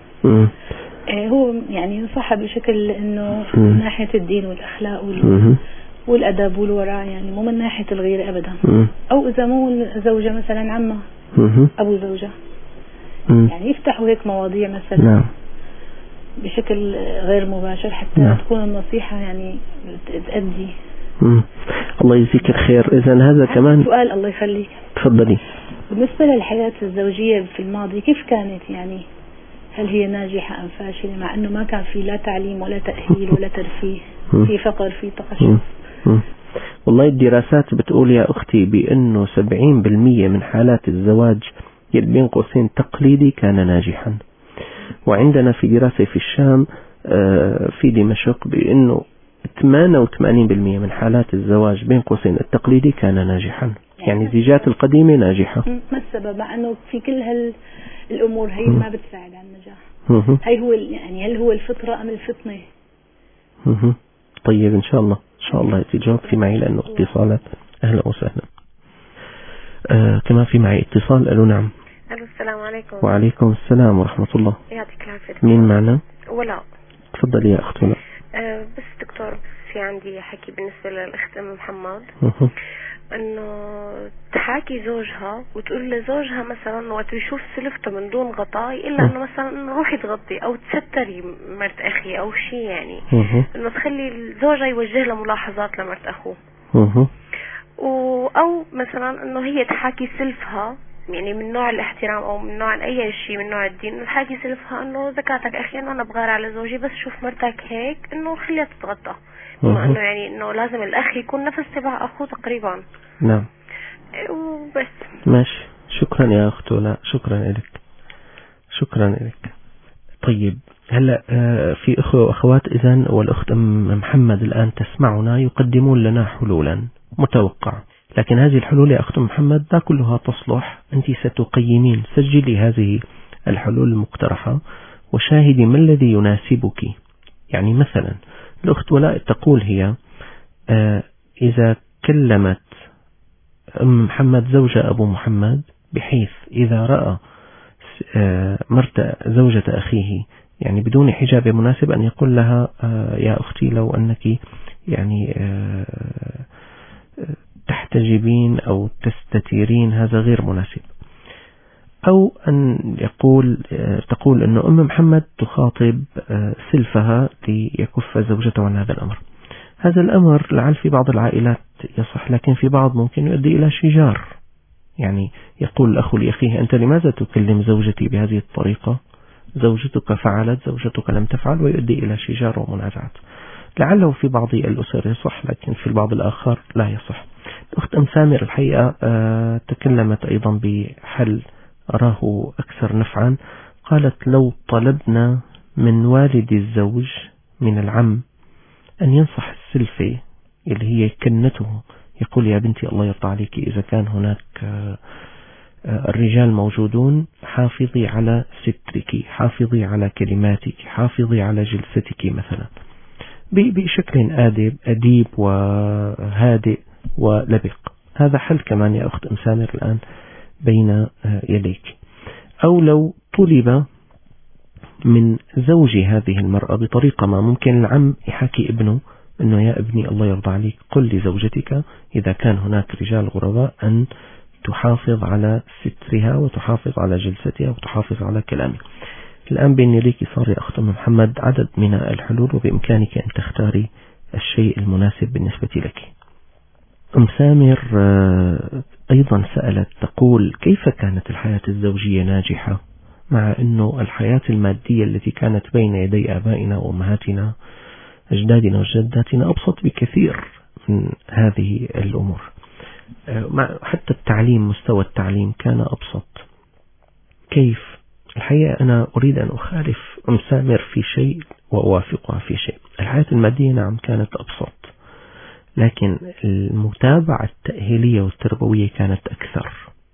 هو يعني ينصحها بشكل إنه من ناحية الدين والأخلاق والأدب والورع، يعني مو من ناحية الغيرة أبدا. أو إذا مو زوجة مثلا عمها أبو زوجة، يعني يفتحوا هيك مواضيع مثلا. نعم. بشكل غير مباشر حتى تكون النصيحة يعني تأدي. الله يجزيك الخير. إذن هذا كمان سؤال. الله يخليك. تفضلي. بالنسبة للحياة الزوجية في الماضي كيف كانت؟ يعني هل هي ناجحة أم فاشلة، مع أنه ما كان في لا تعليم ولا تأهيل ولا ترفيه، في فقر، في تقشف؟ والله الدراسات بتقول يا أختي بأنه 70% من حالات الزواج بين قوسين تقليدي كان ناجحا. وعندنا في دراسة في الشام في دمشق بأنه 88% من حالات الزواج بين قوسين التقليدي كان ناجحا. يعني الزيجات القديمة ناجحة. ما السبب، مع أنه في كل الأمور هي ما بتساعد على النجاح؟ هي هو يعني هل هو الفطرة أم الفطنة؟ طيب، إن شاء الله تجاوب في معي لأنه اتصالات. أهلا وسهلا. كما في معي اتصال. ألو نعم. ألو، السلام عليكم. وعليكم السلام ورحمة الله. يعطيك العافية. مين معنا؟ ولا. تفضلي يا أخت ولا. بس دكتور، في عندي حكي بالنسبة للأخت أم محمد، انه تحاكي زوجها وتقول لزوجها مثلا وقت يشوف سلفته من دون غطاء الا انه مثلا انه روحي تغطي او تستري مرت اخي او شيء، يعني انه تخلي الزوجة يوجه له ملاحظات لمرت اخوه، او مثلا انه هي تحاكي سلفها يعني من نوع الاحترام او من نوع اي شيء من نوع الدين، انه تحاكي سلفها انه زكاتك اخي انه انا بغار على زوجي بس شوف مرتك هيك انه خليها تتغطى، انه يعني انه لازم الاخ يكون نفس تبع اخوه تقريبا. نعم. وبس. ماشي، شكرا يا اخت ولا. شكرا لك. طيب، هلا في اخوه واخوات اذا، والاخت ام محمد الان تسمعنا، يقدمون لنا حلولا متوقعة، لكن هذه الحلول يا أخت محمد لا كلها تصلح. أنت ستقيمين، سجلي هذه الحلول المقترحة وشاهدي ما الذي يناسبك. يعني مثلا الأخت ولاء تقول هي إذا كلمت أم محمد زوجة أبو محمد بحيث إذا رأى زوجة أخيه يعني بدون حجاب مناسب أن يقول لها يا أختي لو أنك يعني تحتجبين أو تستتيرين هذا غير مناسب. أو أن تقول أن أم محمد تخاطب سلفها ليكف زوجته عن هذا الأمر. هذا الأمر لعل في بعض العائلات يصح، لكن في بعض ممكن يؤدي إلى شجار. يعني يقول الأخ لأخيه أنت لماذا تكلم زوجتي بهذه الطريقة؟ زوجتك فعلت، زوجتك لم تفعل، ويؤدي إلى شجار ومنازعات. لعله في بعض الأسر يصح، لكن في البعض الآخر لا يصح. الأخت أم سامر الحقيقة تكلمت أيضا بحل أراه أكثر نفعا. قالت لو طلبنا من والد الزوج من العم أن ينصح السلفة اللي هي كنته، يقول يا بنتي الله يرضى عليك إذا كان هناك الرجال موجودون حافظي على سترك، حافظي على كلماتك، حافظي على جلستك مثلا، بشكل أديب وهادئ ولبق. هذا حل كمان يا أخت أم سامر الآن بين يديك. أو لو طلب من زوج هذه المرأة بطريقة ما، ممكن العم يحكي ابنه أنه يا ابني الله يرضى عليك قل لزوجتك إذا كان هناك رجال غرباء أن تحافظ على سترها وتحافظ على جلستها وتحافظ على كلامها. الآن بين يديك صار يا أخت محمد عدد من الحلول، وبإمكانك أن تختاري الشيء المناسب بالنسبة لك. أم سامر أيضا سألت تقول كيف كانت الحياة الزوجية ناجحة مع أنه الحياة المادية التي كانت بين يدي آبائنا وأمهاتنا أجدادنا وجداتنا أبسط بكثير من هذه الأمور. حتى التعليم، مستوى التعليم كان أبسط. كيف؟ الحقيقة أنا أريد أن أخالف أم سامر في شيء وأوافقها في شيء. الحياة المادية نعم كانت أبسط، لكن المتابعة التأهيلية والتربوية كانت أكثر.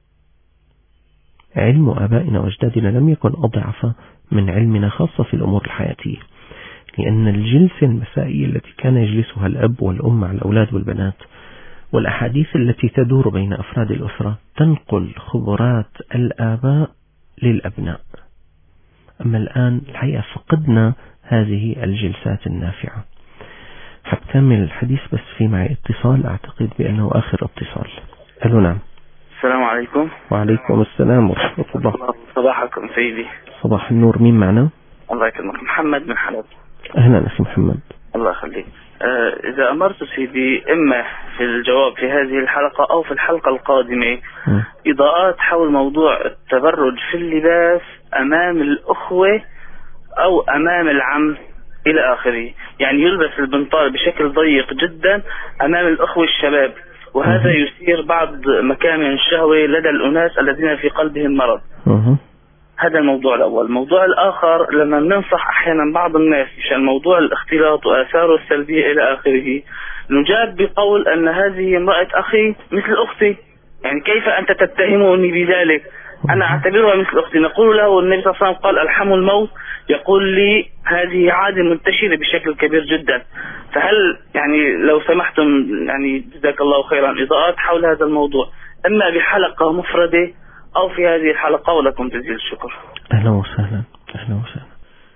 علم آبائنا وأجدادنا لم يكن أضعف من علمنا، خاصة في الأمور الحياتية، لأن الجلسة المسائية التي كان يجلسها الأب والأم مع الأولاد والبنات والأحاديث التي تدور بين أفراد الأسرة تنقل خبرات الآباء للأبناء. أما الآن الحقيقة فقدنا هذه الجلسات النافعة. حكمل الحديث بس في معي اتصال، أعتقد بأنه آخر اتصال. ألو نعم. السلام عليكم. وعليكم السلام ورحمة الله. صباحكم سيدي. صباح النور. مين معنا؟ الله يكرمك. محمد من حلب. أهلا أخي محمد. الله يخليك. إذا أمرت سيدي إما في الجواب في هذه الحلقة أو في الحلقة القادمة إضاءات حول موضوع التبرج في اللباس أمام الأخوة أو أمام العم إلى آخره. يعني يلبس البنطال بشكل ضيق جدا أمام الأخوة الشباب، وهذا يثير بعض مكامن الشهوة لدى الأناس الذين في قلبهم مرض. هذا الموضوع الأول. الموضوع الآخر لما ننصح أحيانا بعض الناس عشان موضوع الاختلاط وآثاره السلبية إلى آخره، نجاب بقول أن هذه امرأة أخي مثل أختي، يعني كيف أنت تتهمني بذلك؟ أنا أعتبرها مثل أختي. نقول له النبي صلى الله عليه وسلم قال ألحم الموت، يقول لي هذه عادة منتشرة بشكل كبير جدا. فهل يعني لو سمحتم يعني جزاك الله خيرا إضاءات حول هذا الموضوع، إما بحلقة مفردة أو في هذه الحلقة، ولكم جزيل الشكر. أهلا وسهلا. أهلا وسهلا.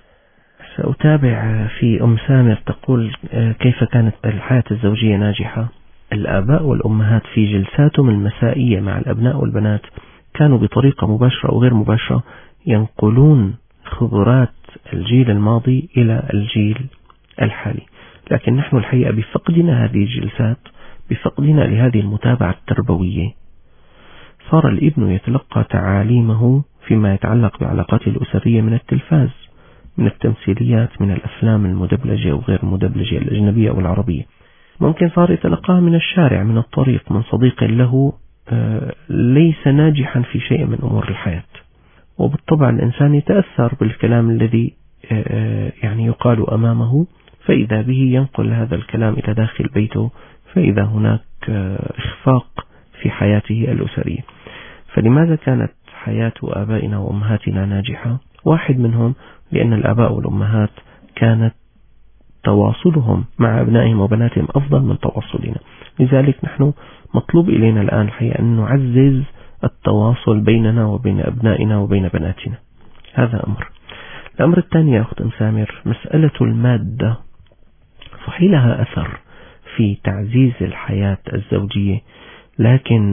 سأتابع في أم سامر تقول كيف كانت الحياة الزوجية ناجحة. الآباء والأمهات في جلساتهم المسائية مع الأبناء والبنات كانوا بطريقة مباشرة أو غير مباشرة ينقلون خبرات الجيل الماضي إلى الجيل الحالي. لكن نحن الحقيقة بفقدنا هذه الجلسات، بفقدنا لهذه المتابعة التربوية، صار الابن يتلقى تعاليمه فيما يتعلق بعلاقاته الأسرية من التلفاز، من التمثيليات، من الأفلام المدبلجة وغير المدبلجة الأجنبية أو العربية. ممكن صار يتلقاها من الشارع، من الطريق، من صديق له ليس ناجحا في شيء من أمور الحياة. وبالطبع الإنسان يتأثر بالكلام الذي يعني يقال أمامه، فإذا به ينقل هذا الكلام إلى داخل بيته، فإذا هناك إخفاق في حياته الأسرية. فلماذا كانت حياة آبائنا وأمهاتنا ناجحة؟ واحد منهم لأن الآباء والأمهات كانت تواصلهم مع أبنائهم وبناتهم أفضل من تواصلنا. لذلك نحن مطلوب إلينا الآن الحقيقة أن نعزز التواصل بيننا وبين أبنائنا وبين بناتنا. هذا أمر. الأمر الثاني يا أخت سامر، مسألة المادة صحيح لها أثر في تعزيز الحياة الزوجية، لكن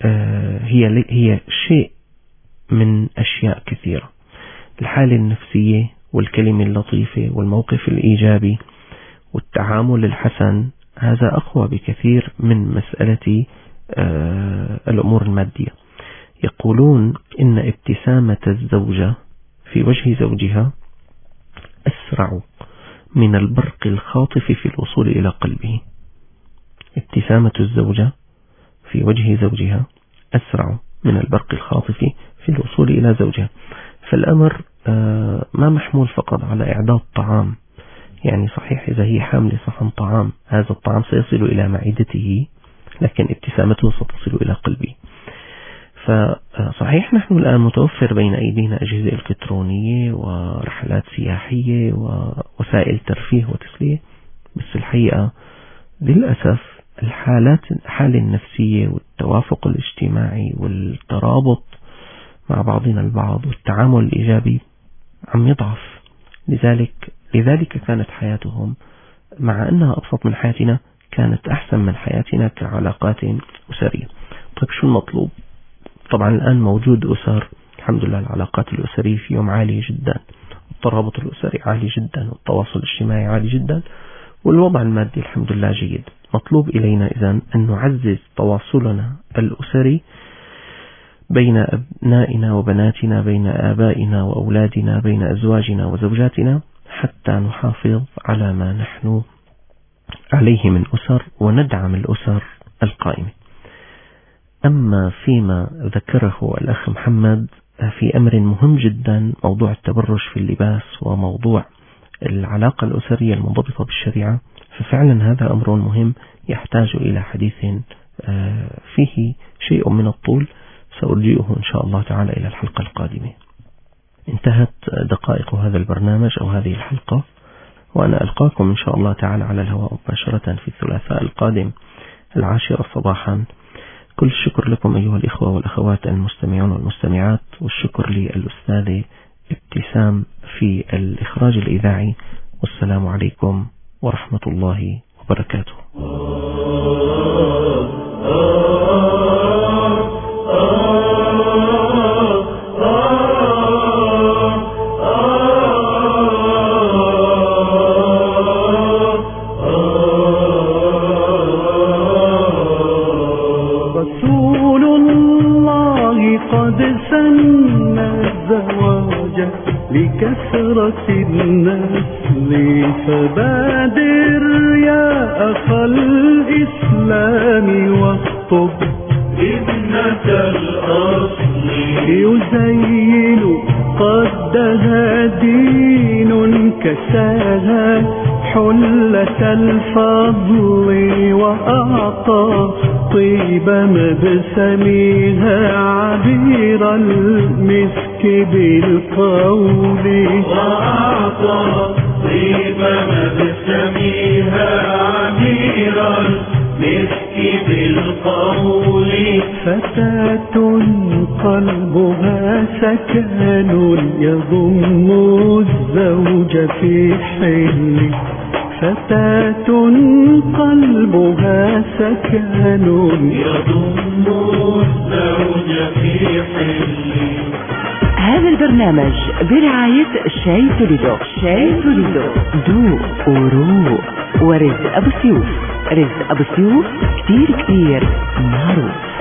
هي شيء من أشياء كثيرة. الحالة النفسية والكلمة اللطيفة والموقف الإيجابي والتعامل الحسن هذا أقوى بكثير من مسألة الأمور المادية. يقولون إن ابتسامة الزوجة في وجه زوجها أسرع من البرق الخاطف في الوصول إلى قلبه. ابتسامة الزوجة في وجه زوجها أسرع من البرق الخاطف في الوصول إلى زوجها. فالأمر ما محمول فقط على إعداد طعام، يعني صحيح إذا هي حاملة صحن طعام هذا الطعام سيصل إلى معدته، لكن ابتسامته ستصل إلى قلبه. فصحيح نحن الآن متوفر بين أيدينا أجهزة إلكترونية ورحلات سياحية ووسائل ترفيه وتسلية، بس الحقيقة للأسف الحالة النفسية والتوافق الاجتماعي والترابط مع بعضنا البعض والتعامل الإيجابي عم يضعف. لذلك كانت حياتهم مع أنها أبسط من حياتنا كانت أحسن من حياتنا كعلاقات أسرية. طيب شو المطلوب؟ طبعا الآن موجود أسر الحمد لله العلاقات الأسرية فيهم عالية جدا، الترابط الأسري عالي جدا، والتواصل الاجتماعي عالي جدا، والوضع المادي الحمد لله جيد. مطلوب إلينا إذن أن نعزز تواصلنا الأسري بين أبنائنا وبناتنا، بين آبائنا وأولادنا، بين أزواجنا وزوجاتنا، حتى نحافظ على ما نحن عليه من أسر وندعم الأسر القائمة. أما فيما ذكره الأخ محمد في أمر مهم جدا، موضوع التبرج في اللباس وموضوع العلاقة الأسرية المنضبطة بالشريعة، ففعلا هذا أمر مهم يحتاج إلى حديث فيه شيء من الطول، سأرجئه إن شاء الله تعالى إلى الحلقة القادمة. انتهت دقائق هذا البرنامج أو هذه الحلقة، وأنا ألقاكم إن شاء الله تعالى على الهواء مباشرة في الثلاثاء القادم 10 صباحا. كل الشكر لكم أيها الإخوة والأخوات المستمعون والمستمعات، والشكر للأستاذة ابتسام في الإخراج الإذاعي، والسلام عليكم ورحمة الله وبركاته. لكثرة النسل فبادر يا أخا الإسلام واخطب ابنة الأصل يزين قدها دين كساها حلة الفضل وأعطى طيب مبسمها عبير المسك بالقول وأعطى طيب مبسمها عبير المسك بالقول فتاة قلبها سكن يضم الزوج في حل فتاة قلبها سكن يضم الزوج في حل. هذا البرنامج برعاية شاي توليدو. شاي توليدو ذوق وروق. ورزق أبو سيوف. رزق أبو سيوف كتير معروف.